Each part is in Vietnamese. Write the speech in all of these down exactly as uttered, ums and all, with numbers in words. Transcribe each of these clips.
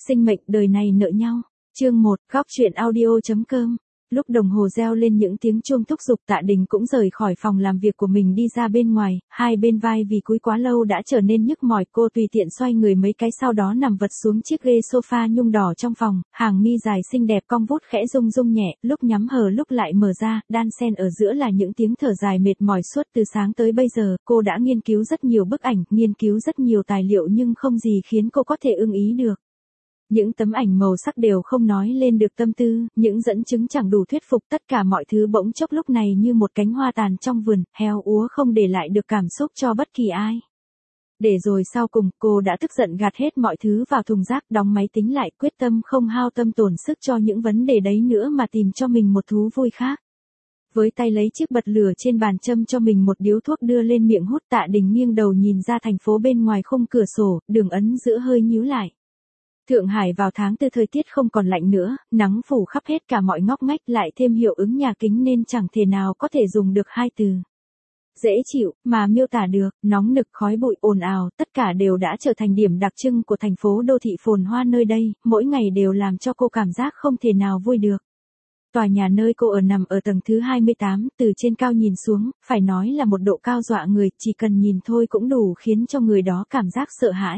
Sinh mệnh đời này nợ nhau. Chương một, góc truyện audio.com. Lúc đồng hồ reo lên những tiếng chuông thúc giục, Tạ Đình cũng rời khỏi phòng làm việc của mình đi ra bên ngoài, hai bên vai vì cúi quá lâu đã trở nên nhức mỏi, cô tùy tiện xoay người mấy cái sau đó nằm vật xuống chiếc ghế sofa nhung đỏ trong phòng, hàng mi dài xinh đẹp cong vút khẽ rung rung nhẹ, lúc nhắm hờ lúc lại mở ra, đan xen ở giữa là những tiếng thở dài mệt mỏi. Suốt từ sáng tới bây giờ, cô đã nghiên cứu rất nhiều bức ảnh, nghiên cứu rất nhiều tài liệu nhưng không gì khiến cô có thể ưng ý được. Những tấm ảnh màu sắc đều không nói lên được tâm tư, những dẫn chứng chẳng đủ thuyết phục, tất cả mọi thứ bỗng chốc lúc này như một cánh hoa tàn trong vườn, héo úa không để lại được cảm xúc cho bất kỳ ai. Để rồi sau cùng, cô đã tức giận gạt hết mọi thứ vào thùng rác, đóng máy tính lại, quyết tâm không hao tâm tổn sức cho những vấn đề đấy nữa mà tìm cho mình một thú vui khác. Với tay lấy chiếc bật lửa trên bàn châm cho mình một điếu thuốc đưa lên miệng hút, Tạ Đình nghiêng đầu nhìn ra thành phố bên ngoài khung cửa sổ, đường ấn giữa hơi nhíu lại. Thượng Hải vào tháng tư thời tiết không còn lạnh nữa, nắng phủ khắp hết cả mọi ngóc ngách, lại thêm hiệu ứng nhà kính nên chẳng thể nào có thể dùng được hai từ dễ chịu mà miêu tả được. Nóng nực, khói bụi, ồn ào, tất cả đều đã trở thành điểm đặc trưng của thành phố đô thị phồn hoa nơi đây, mỗi ngày đều làm cho cô cảm giác không thể nào vui được. Tòa nhà nơi cô ở nằm ở tầng thứ hai mươi tám, từ trên cao nhìn xuống, phải nói là một độ cao dọa người, chỉ cần nhìn thôi cũng đủ khiến cho người đó cảm giác sợ hãi.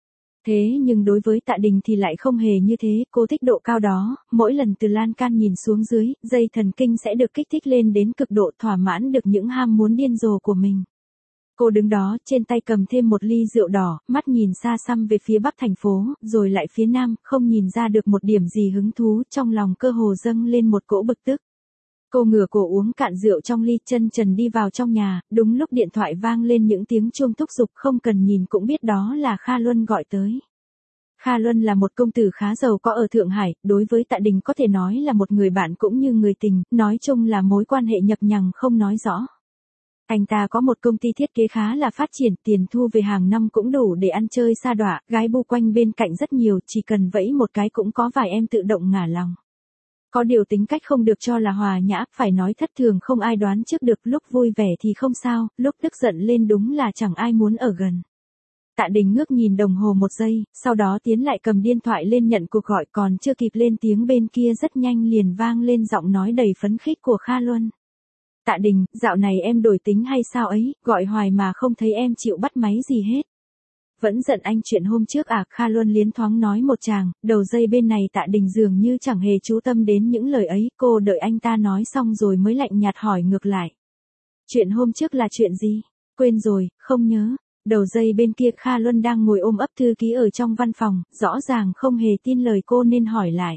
Thế nhưng đối với Tạ Đình thì lại không hề như thế, cô thích độ cao đó, mỗi lần từ lan can nhìn xuống dưới, dây thần kinh sẽ được kích thích lên đến cực độ, thỏa mãn được những ham muốn điên rồ của mình. Cô đứng đó, trên tay cầm thêm một ly rượu đỏ, mắt nhìn xa xăm về phía bắc thành phố, rồi lại phía nam, không nhìn ra được một điểm gì hứng thú, trong lòng cơ hồ dâng lên một cỗ bực tức. Cô ngửa cổ uống cạn rượu trong ly, chân trần đi vào trong nhà, đúng lúc điện thoại vang lên những tiếng chuông thúc giục, không cần nhìn cũng biết đó là Kha Luân gọi tới. Kha Luân là một công tử khá giàu có ở Thượng Hải, đối với Tạ Đình có thể nói là một người bạn cũng như người tình, nói chung là mối quan hệ nhập nhằng không nói rõ. Anh ta có một công ty thiết kế khá là phát triển, tiền thu về hàng năm cũng đủ để ăn chơi sa đọa, gái bu quanh bên cạnh rất nhiều, chỉ cần vẫy một cái cũng có vài em tự động ngả lòng. Có điều tính cách không được cho là hòa nhã, phải nói thất thường không ai đoán trước được, lúc vui vẻ thì không sao, lúc tức giận lên đúng là chẳng ai muốn ở gần. Tạ Đình ngước nhìn đồng hồ một giây, sau đó tiến lại cầm điện thoại lên nhận cuộc gọi, còn chưa kịp lên tiếng bên kia rất nhanh liền vang lên giọng nói đầy phấn khích của Kha Luân. Tạ Đình, dạo này em đổi tính hay sao ấy, gọi hoài mà không thấy em chịu bắt máy gì hết. Vẫn giận anh chuyện hôm trước à? Kha Luân liến thoáng nói một tràng, đầu dây bên này Tạ Đình dường như chẳng hề chú tâm đến những lời ấy, cô đợi anh ta nói xong rồi mới lạnh nhạt hỏi ngược lại. Chuyện hôm trước là chuyện gì? Quên rồi, không nhớ. Đầu dây bên kia Kha Luân đang ngồi ôm ấp thư ký ở trong văn phòng, rõ ràng không hề tin lời cô nên hỏi lại.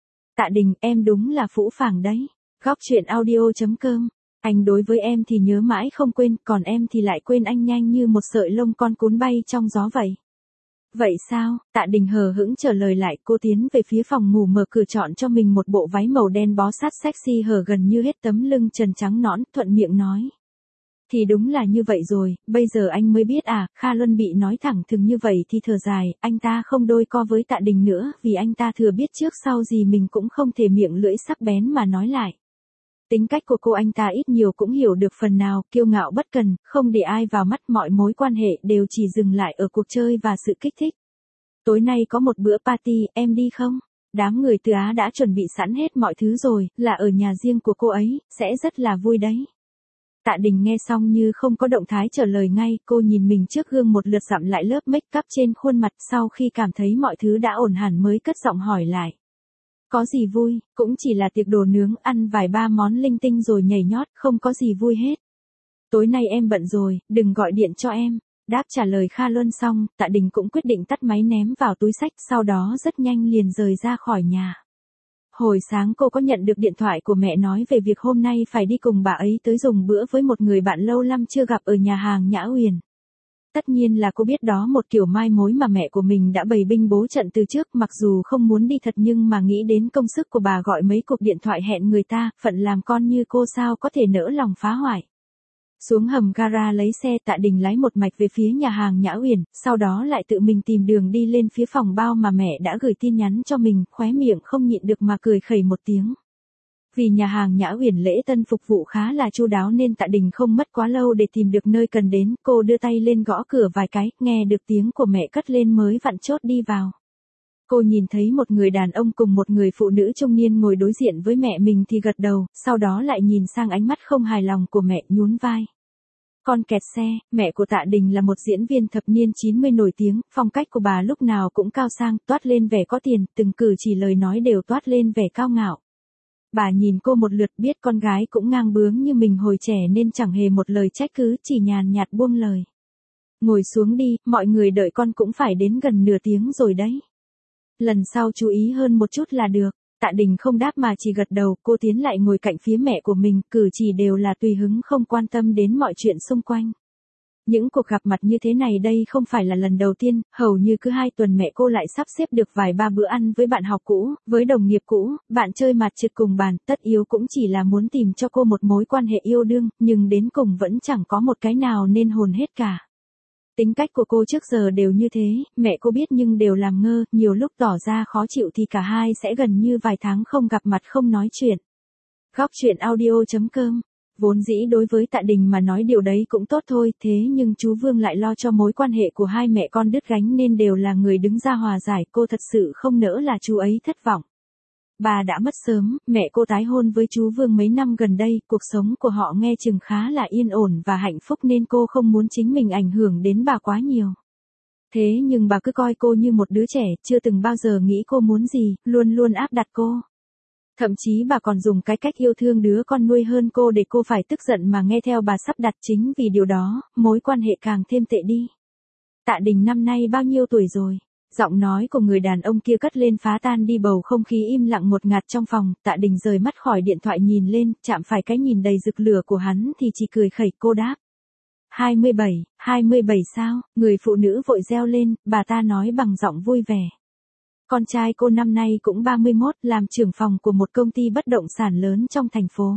Tạ Đình, em đúng là phũ phàng đấy. Góc truyện audio.com. Anh đối với em thì nhớ mãi không quên, còn em thì lại quên anh nhanh như một sợi lông con cún bay trong gió vậy. Vậy sao? Tạ Đình hờ hững trả lời lại, cô tiến về phía phòng ngủ mở cửa chọn cho mình một bộ váy màu đen bó sát sexy hở gần như hết tấm lưng trần trắng nõn, thuận miệng nói. Thì đúng là như vậy rồi, bây giờ anh mới biết à? Kha Luân bị nói thẳng thừng như vậy thì thở dài, anh ta không đôi co với Tạ Đình nữa, vì anh ta thừa biết trước sau gì mình cũng không thể miệng lưỡi sắc bén mà nói lại. Tính cách của cô anh ta ít nhiều cũng hiểu được phần nào, kiêu ngạo bất cần, không để ai vào mắt, mọi mối quan hệ đều chỉ dừng lại ở cuộc chơi và sự kích thích. Tối nay có một bữa party, em đi không? Đám người từ Á đã chuẩn bị sẵn hết mọi thứ rồi, là ở nhà riêng của cô ấy, sẽ rất là vui đấy. Tạ Đình nghe xong như không có động thái trả lời ngay, cô nhìn mình trước gương một lượt dặm lại lớp make up trên khuôn mặt, sau khi cảm thấy mọi thứ đã ổn hẳn mới cất giọng hỏi lại. Có gì vui, cũng chỉ là tiệc đồ nướng, ăn vài ba món linh tinh rồi nhảy nhót, không có gì vui hết. Tối nay em bận rồi, đừng gọi điện cho em. Đáp trả lời Kha Luân xong, Tạ Đình cũng quyết định tắt máy ném vào túi xách, sau đó rất nhanh liền rời ra khỏi nhà. Hồi sáng cô có nhận được điện thoại của mẹ nói về việc hôm nay phải đi cùng bà ấy tới dùng bữa với một người bạn lâu lắm chưa gặp ở nhà hàng Nhã Uyển. Tất nhiên là cô biết đó một kiểu mai mối mà mẹ của mình đã bày binh bố trận từ trước, mặc dù không muốn đi thật nhưng mà nghĩ đến công sức của bà gọi mấy cuộc điện thoại hẹn người ta, phận làm con như cô sao có thể nỡ lòng phá hoại. Xuống hầm gara lấy xe, Tạ Đình lái một mạch về phía nhà hàng Nhã Uyển, sau đó lại tự mình tìm đường đi lên phía phòng bao mà mẹ đã gửi tin nhắn cho mình, khóe miệng không nhịn được mà cười khẩy một tiếng. Vì nhà hàng Nhã Uyển lễ tân phục vụ khá là chu đáo nên Tạ Đình không mất quá lâu để tìm được nơi cần đến, cô đưa tay lên gõ cửa vài cái, nghe được tiếng của mẹ cất lên mới vặn chốt đi vào. Cô nhìn thấy một người đàn ông cùng một người phụ nữ trung niên ngồi đối diện với mẹ mình thì gật đầu, sau đó lại nhìn sang ánh mắt không hài lòng của mẹ, nhún vai. Con kẹt xe, mẹ của Tạ Đình là một diễn viên thập niên chín mươi nổi tiếng, phong cách của bà lúc nào cũng cao sang, toát lên vẻ có tiền, từng cử chỉ lời nói đều toát lên vẻ cao ngạo. Bà nhìn cô một lượt, biết con gái cũng ngang bướng như mình hồi trẻ nên chẳng hề một lời trách cứ, chỉ nhàn nhạt buông lời. Ngồi xuống đi, mọi người đợi con cũng phải đến gần nửa tiếng rồi đấy. Lần sau chú ý hơn một chút là được. Tạ Đình không đáp mà chỉ gật đầu, cô tiến lại ngồi cạnh phía mẹ của mình, cử chỉ đều là tùy hứng, không quan tâm đến mọi chuyện xung quanh. Những cuộc gặp mặt như thế này đây không phải là lần đầu tiên, hầu như cứ hai tuần mẹ cô lại sắp xếp được vài ba bữa ăn với bạn học cũ, với đồng nghiệp cũ, bạn chơi mặt trượt cùng bàn, tất yếu cũng chỉ là muốn tìm cho cô một mối quan hệ yêu đương, nhưng đến cùng vẫn chẳng có một cái nào nên hồn hết cả. Tính cách của cô trước giờ đều như thế, mẹ cô biết nhưng đều làm ngơ, nhiều lúc tỏ ra khó chịu thì cả hai sẽ gần như vài tháng không gặp mặt không nói chuyện. Góc chuyện audio chấm com. Vốn dĩ đối với Tạ Đình mà nói điều đấy cũng tốt thôi, thế nhưng chú Vương lại lo cho mối quan hệ của hai mẹ con đứt gánh nên đều là người đứng ra hòa giải, cô thật sự không nỡ là chú ấy thất vọng. Bà đã mất sớm, mẹ cô tái hôn với chú Vương mấy năm gần đây, cuộc sống của họ nghe chừng khá là yên ổn và hạnh phúc nên cô không muốn chính mình ảnh hưởng đến bà quá nhiều. Thế nhưng bà cứ coi cô như một đứa trẻ, chưa từng bao giờ nghĩ cô muốn gì, luôn luôn áp đặt cô. Thậm chí bà còn dùng cái cách yêu thương đứa con nuôi hơn cô để cô phải tức giận mà nghe theo bà sắp đặt, chính vì điều đó, mối quan hệ càng thêm tệ đi. Tạ Đình năm nay bao nhiêu tuổi rồi? Giọng nói của người đàn ông kia cất lên phá tan đi bầu không khí im lặng ngột ngạt trong phòng, Tạ Đình rời mắt khỏi điện thoại nhìn lên, chạm phải cái nhìn đầy rực lửa của hắn thì chỉ cười khẩy. Cô đáp. hai mươi bảy, hai mươi bảy sao? Người phụ nữ vội reo lên, bà ta nói bằng giọng vui vẻ. Con trai cô năm nay cũng ba mươi mốt, làm trưởng phòng của một công ty bất động sản lớn trong thành phố.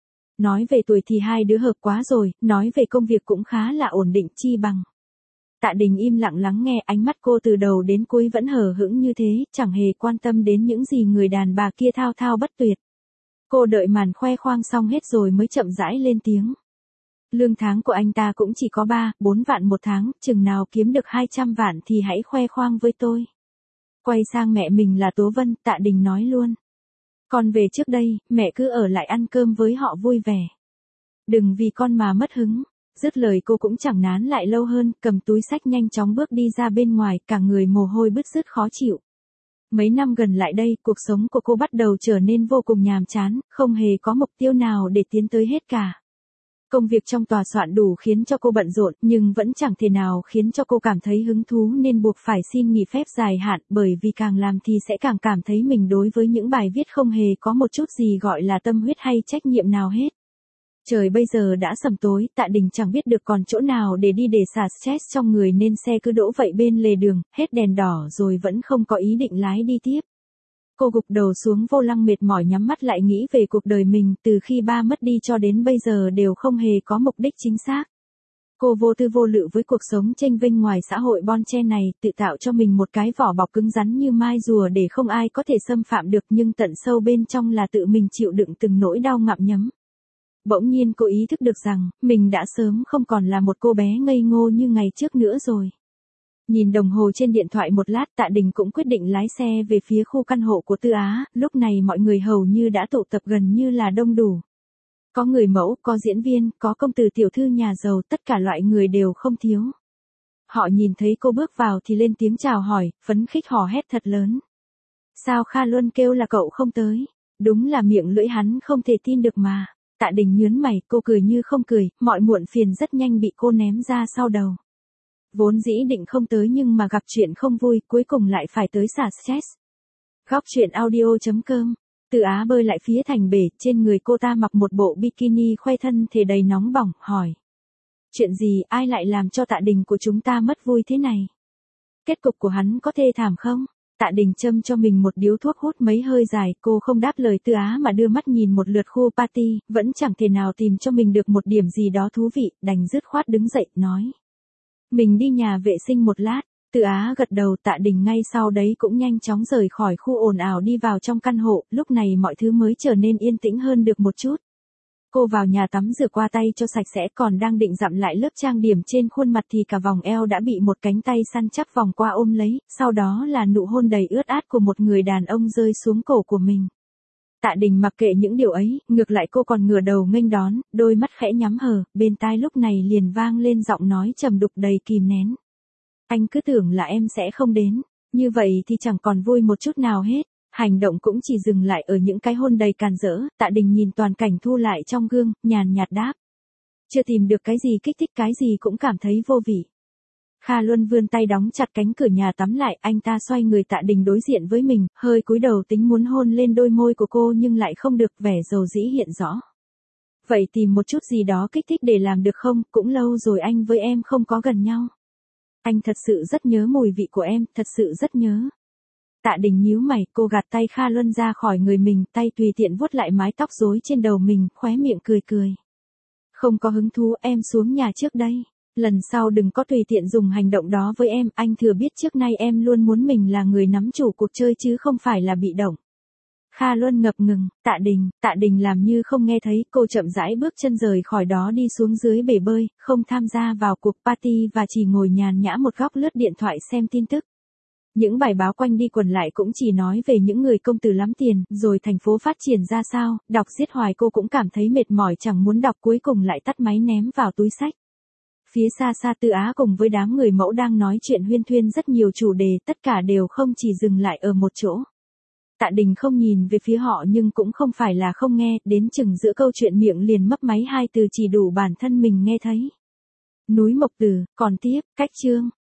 Nói về tuổi thì hai đứa hợp quá rồi, nói về công việc cũng khá là ổn định chi bằng. Tạ Đình im lặng lắng nghe, ánh mắt cô từ đầu đến cuối vẫn hờ hững như thế, chẳng hề quan tâm đến những gì người đàn bà kia thao thao bất tuyệt. Cô đợi màn khoe khoang xong hết rồi mới chậm rãi lên tiếng. Lương tháng của anh ta cũng chỉ có ba, bốn vạn một tháng, chừng nào kiếm được hai trăm vạn thì hãy khoe khoang với tôi. Quay sang mẹ mình là Tố Vân, Tạ Đình nói luôn. Con về trước đây, mẹ cứ ở lại ăn cơm với họ vui vẻ. Đừng vì con mà mất hứng. Dứt lời cô cũng chẳng nán lại lâu hơn, cầm túi xách nhanh chóng bước đi ra bên ngoài, cả người mồ hôi bứt rứt khó chịu. Mấy năm gần lại đây, cuộc sống của cô bắt đầu trở nên vô cùng nhàm chán, không hề có mục tiêu nào để tiến tới hết cả. Công việc trong tòa soạn đủ khiến cho cô bận rộn, nhưng vẫn chẳng thể nào khiến cho cô cảm thấy hứng thú nên buộc phải xin nghỉ phép dài hạn, bởi vì càng làm thì sẽ càng cảm thấy mình đối với những bài viết không hề có một chút gì gọi là tâm huyết hay trách nhiệm nào hết. Trời bây giờ đã sầm tối, Tạ Đình chẳng biết được còn chỗ nào để đi để xả stress trong người nên xe cứ đỗ vậy bên lề đường, hết đèn đỏ rồi vẫn không có ý định lái đi tiếp. Cô gục đầu xuống vô lăng mệt mỏi nhắm mắt lại nghĩ về cuộc đời mình, từ khi ba mất đi cho đến bây giờ đều không hề có mục đích chính xác. Cô vô tư vô lự với cuộc sống chênh vênh ngoài xã hội bon chen này, tự tạo cho mình một cái vỏ bọc cứng rắn như mai rùa để không ai có thể xâm phạm được, nhưng tận sâu bên trong là tự mình chịu đựng từng nỗi đau ngậm nhấm. Bỗng nhiên cô ý thức được rằng, mình đã sớm không còn là một cô bé ngây ngô như ngày trước nữa rồi. Nhìn đồng hồ trên điện thoại một lát, Tạ Đình cũng quyết định lái xe về phía khu căn hộ của Tư Á, lúc này mọi người hầu như đã tụ tập gần như là đông đủ. Có người mẫu, có diễn viên, có công tử tiểu thư nhà giàu, tất cả loại người đều không thiếu. Họ nhìn thấy cô bước vào thì lên tiếng chào hỏi, phấn khích hò hét thật lớn. Sao Kha Luân kêu là cậu không tới? Đúng là miệng lưỡi hắn không thể tin được mà. Tạ Đình nhớn mày, cô cười như không cười, mọi muộn phiền rất nhanh bị cô ném ra sau đầu. Vốn dĩ định không tới nhưng mà gặp chuyện không vui, cuối cùng lại phải tới xả stress. Góc chuyện audio chấm com. Từ Á bơi lại phía thành bể, trên người cô ta mặc một bộ bikini khoe thân thể đầy nóng bỏng, hỏi. Chuyện gì, ai lại làm cho Tạ Đình của chúng ta mất vui thế này? Kết cục của hắn có thê thảm không? Tạ Đình châm cho mình một điếu thuốc hút mấy hơi dài, cô không đáp lời Tư Á mà đưa mắt nhìn một lượt khu party, vẫn chẳng thể nào tìm cho mình được một điểm gì đó thú vị, đành dứt khoát đứng dậy, nói. Mình đi nhà vệ sinh một lát. Tư Á gật đầu, Tạ Đình ngay sau đấy cũng nhanh chóng rời khỏi khu ồn ào đi vào trong căn hộ, lúc này mọi thứ mới trở nên yên tĩnh hơn được một chút. Cô vào nhà tắm rửa qua tay cho sạch sẽ, còn đang định dặm lại lớp trang điểm trên khuôn mặt thì cả vòng eo đã bị một cánh tay săn chắc vòng qua ôm lấy, sau đó là nụ hôn đầy ướt át của một người đàn ông rơi xuống cổ của mình. Tạ Đình mặc kệ những điều ấy, ngược lại cô còn ngửa đầu nghênh đón, đôi mắt khẽ nhắm hờ, bên tai lúc này liền vang lên giọng nói trầm đục đầy kìm nén. Anh cứ tưởng là em sẽ không đến, như vậy thì chẳng còn vui một chút nào hết. Hành động cũng chỉ dừng lại ở những cái hôn đầy càn rỡ. Tạ Đình nhìn toàn cảnh thu lại trong gương, nhàn nhạt đáp. Chưa tìm được cái gì kích thích, cái gì cũng cảm thấy vô vị. Kha Luân vươn tay đóng chặt cánh cửa nhà tắm lại, anh ta xoay người. Tạ Đình đối diện với mình, hơi cúi đầu tính muốn hôn lên đôi môi của cô nhưng lại không được, vẻ dầu dĩ hiện rõ. Vậy tìm một chút gì đó kích thích để làm được không, cũng lâu rồi anh với em không có gần nhau. Anh thật sự rất nhớ mùi vị của em, thật sự rất nhớ. Tạ Đình nhíu mày, cô gạt tay Kha Luân ra khỏi người mình, tay tùy tiện vuốt lại mái tóc rối trên đầu mình, khóe miệng cười cười. Không có hứng thú, em xuống nhà trước đây. Lần sau đừng có tùy tiện dùng hành động đó với em, anh thừa biết trước nay em luôn muốn mình là người nắm chủ cuộc chơi chứ không phải là bị động. Kha Luân ngập ngừng, Tạ Đình, Tạ Đình làm như không nghe thấy, cô chậm rãi bước chân rời khỏi đó đi xuống dưới bể bơi, không tham gia vào cuộc party và chỉ ngồi nhàn nhã một góc lướt điện thoại xem tin tức. Những bài báo quanh đi quẩn lại cũng chỉ nói về những người công tử lắm tiền, rồi thành phố phát triển ra sao, đọc giết hoài cô cũng cảm thấy mệt mỏi chẳng muốn đọc, cuối cùng lại tắt máy ném vào túi sách. Phía xa xa Tư Á cùng với đám người mẫu đang nói chuyện huyên thuyên rất nhiều chủ đề, tất cả đều không chỉ dừng lại ở một chỗ. Tạ Đình không nhìn về phía họ nhưng cũng không phải là không nghe, đến chừng giữa câu chuyện miệng liền mấp máy hai từ chỉ đủ bản thân mình nghe thấy. Núi Mộc Tử, còn tiếp, cách chương.